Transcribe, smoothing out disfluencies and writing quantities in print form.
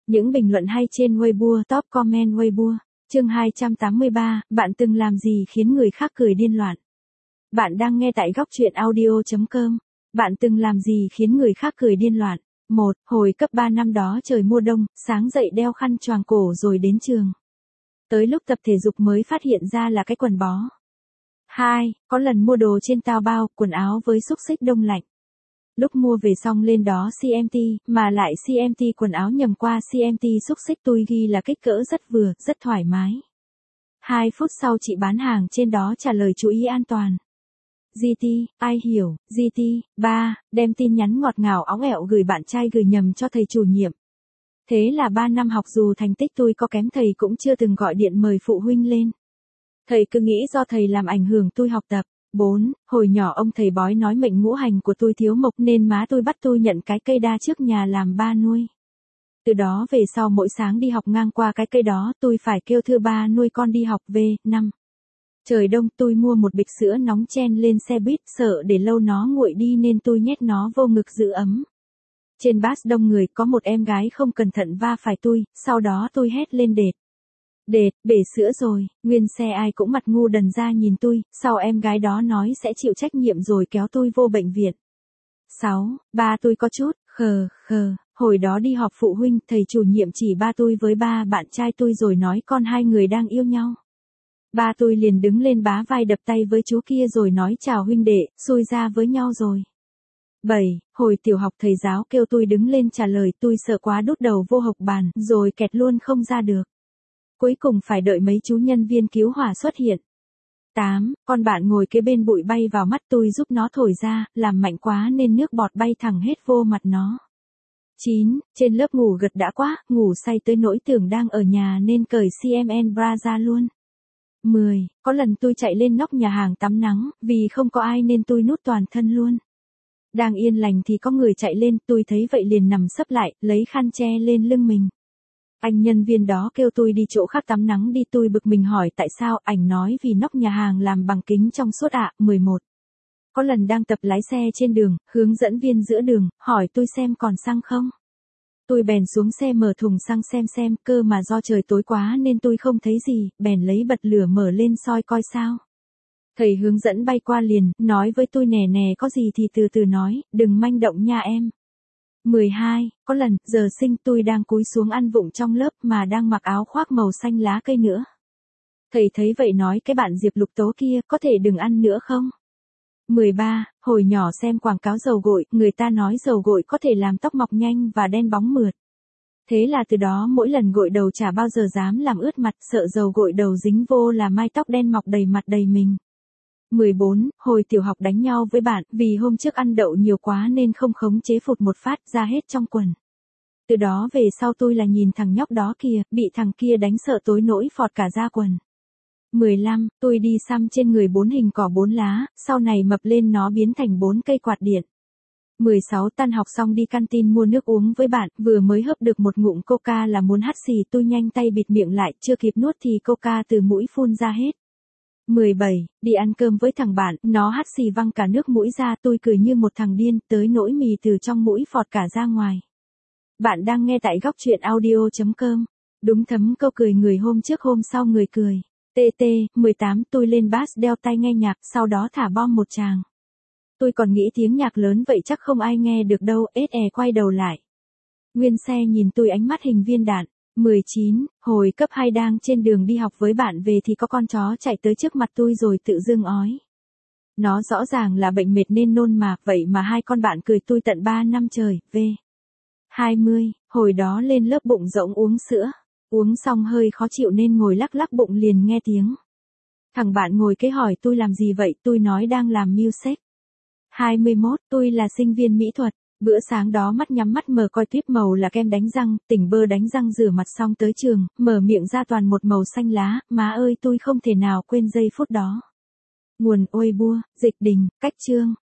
Những bình luận hay trên Weibo, top comment Weibo. Chương 283, bạn từng làm gì khiến người khác cười điên loạn? Bạn đang nghe tại góc truyện audio.com. Bạn từng làm gì khiến người khác cười điên loạn? 1. Hồi cấp 3 năm đó trời mùa đông, sáng dậy đeo khăn choàng cổ rồi đến trường. Tới lúc tập thể dục mới phát hiện ra là cái quần bó. 2. Có lần mua đồ trên Taobao, quần áo với xúc xích đông lạnh. Lúc mua về xong lên đó CMT, mà lại CMT quần áo nhầm qua CMT xúc xích tôi ghi là kích cỡ rất vừa, rất thoải mái. 2 phút sau chị bán hàng trên đó trả lời chú ý an toàn. GT, ai hiểu, GT, 3, đem tin nhắn ngọt ngào óng ẹo gửi bạn trai gửi nhầm cho thầy chủ nhiệm. Thế là 3 năm học dù thành tích tôi có kém thầy cũng chưa từng gọi điện mời phụ huynh lên. Thầy cứ nghĩ do thầy làm ảnh hưởng tôi học tập. 4. Hồi nhỏ ông thầy bói nói mệnh ngũ hành của tôi thiếu mộc nên má tôi bắt tôi nhận cái cây đa trước nhà làm ba nuôi. Từ đó về sau mỗi sáng đi học ngang qua cái cây đó tôi phải kêu thưa ba nuôi con đi học về. 5. Trời đông tôi mua một bịch sữa nóng chen lên xe buýt sợ để lâu nó nguội đi nên tôi nhét nó vô ngực giữ ấm. Trên bus đông người có một em gái không cẩn thận va phải tôi, sau đó tôi hét lên đệt. Đệt, bể sữa rồi, nguyên xe ai cũng mặt ngu đần ra nhìn tôi, sau em gái đó nói sẽ chịu trách nhiệm rồi kéo tôi vô bệnh viện. 6. Ba tôi có chút, khờ, hồi đó đi họp phụ huynh, thầy chủ nhiệm chỉ ba tôi với ba bạn trai tôi rồi nói con hai người đang yêu nhau. Ba tôi liền đứng lên bá vai đập tay với chú kia rồi nói chào huynh đệ, xui ra với nhau rồi. 7. Hồi tiểu học thầy giáo kêu tôi đứng lên trả lời tôi sợ quá đút đầu vô học bàn rồi kẹt luôn không ra được. Cuối cùng phải đợi mấy chú nhân viên cứu hỏa xuất hiện. 8. Con bạn ngồi kế bên bụi bay vào mắt tôi giúp nó thổi ra, làm mạnh quá nên nước bọt bay thẳng hết vô mặt nó. 9. Trên lớp ngủ gật đã quá, ngủ say tới nỗi tưởng đang ở nhà nên cởi CMN bra ra luôn. 10. Có lần tôi chạy lên nóc nhà hàng tắm nắng, vì không có ai nên tôi nút toàn thân luôn. Đang yên lành thì có người chạy lên, tôi thấy vậy liền nằm sấp lại, lấy khăn che lên lưng mình. Anh nhân viên đó kêu tôi đi chỗ khác tắm nắng đi, tôi bực mình hỏi tại sao, ảnh nói vì nóc nhà hàng làm bằng kính trong suốt ạ. 11. Có lần đang tập lái xe trên đường, hướng dẫn viên giữa đường, hỏi tôi xem còn xăng không. Tôi bèn xuống xe mở thùng xăng xem, cơ mà do trời tối quá nên tôi không thấy gì, bèn lấy bật lửa mở lên soi coi sao. Thầy hướng dẫn bay qua liền, nói với tôi nè có gì thì từ từ nói, đừng manh động nha em. 12. Có lần, giờ sinh tôi đang cúi xuống ăn vụng trong lớp mà đang mặc áo khoác màu xanh lá cây nữa. Thầy thấy vậy nói cái bạn Diệp Lục Tố kia có thể đừng ăn nữa không? 13. Hồi nhỏ xem quảng cáo dầu gội, người ta nói dầu gội có thể làm tóc mọc nhanh và đen bóng mượt. Thế là từ đó mỗi lần gội đầu chả bao giờ dám làm ướt mặt, sợ dầu gội đầu dính vô là mai tóc đen mọc đầy mặt đầy mình. 14. Hồi tiểu học đánh nhau với bạn, vì hôm trước ăn đậu nhiều quá nên không khống chế phụt một phát ra hết trong quần. Từ đó về sau tôi là nhìn thằng nhóc đó kìa, bị thằng kia đánh sợ tối nỗi phọt cả da quần. 15. Tôi đi xăm trên người 4 hình cỏ 4 lá, sau này mập lên nó biến thành 4 cây quạt điện. 16. Tan học xong đi canteen mua nước uống với bạn, vừa mới hớp được một ngụm coca là muốn hắt xì, tôi nhanh tay bịt miệng lại, chưa kịp nuốt thì coca từ mũi phun ra hết. 17. Đi ăn cơm với thằng bạn, nó hắt xì văng cả nước mũi ra, tôi cười như một thằng điên, tới nỗi mì từ trong mũi phọt cả ra ngoài. Bạn đang nghe tại góc truyện audio.com. Đúng thấm câu cười người hôm trước hôm sau người cười. TT. 18. Tôi lên bass đeo tai nghe nhạc, sau đó thả bom một tràng. Tôi còn nghĩ tiếng nhạc lớn vậy chắc không ai nghe được đâu, quay đầu lại. Nguyên xe nhìn tôi ánh mắt hình viên đạn. 19. Hồi cấp 2 đang trên đường đi học với bạn về thì có con chó chạy tới trước mặt tôi rồi tự dưng ói. Nó rõ ràng là bệnh mệt nên nôn mạc vậy mà hai con bạn cười tôi tận 3 năm trời, v. 20. Hồi đó lên lớp bụng rỗng uống sữa. Uống xong hơi khó chịu nên ngồi lắc bụng liền nghe tiếng. Thằng bạn ngồi kế hỏi tôi làm gì vậy, tôi nói đang làm music. 21. Tôi là sinh viên mỹ thuật. Bữa sáng đó mắt nhắm mắt mở coi tuyếp màu là kem đánh răng, tỉnh bơ đánh răng rửa mặt xong tới trường, mở miệng ra toàn một màu xanh lá, má ơi tôi không thể nào quên giây phút đó. Nguồn Weibo, Dịch Đình, Cách Chương.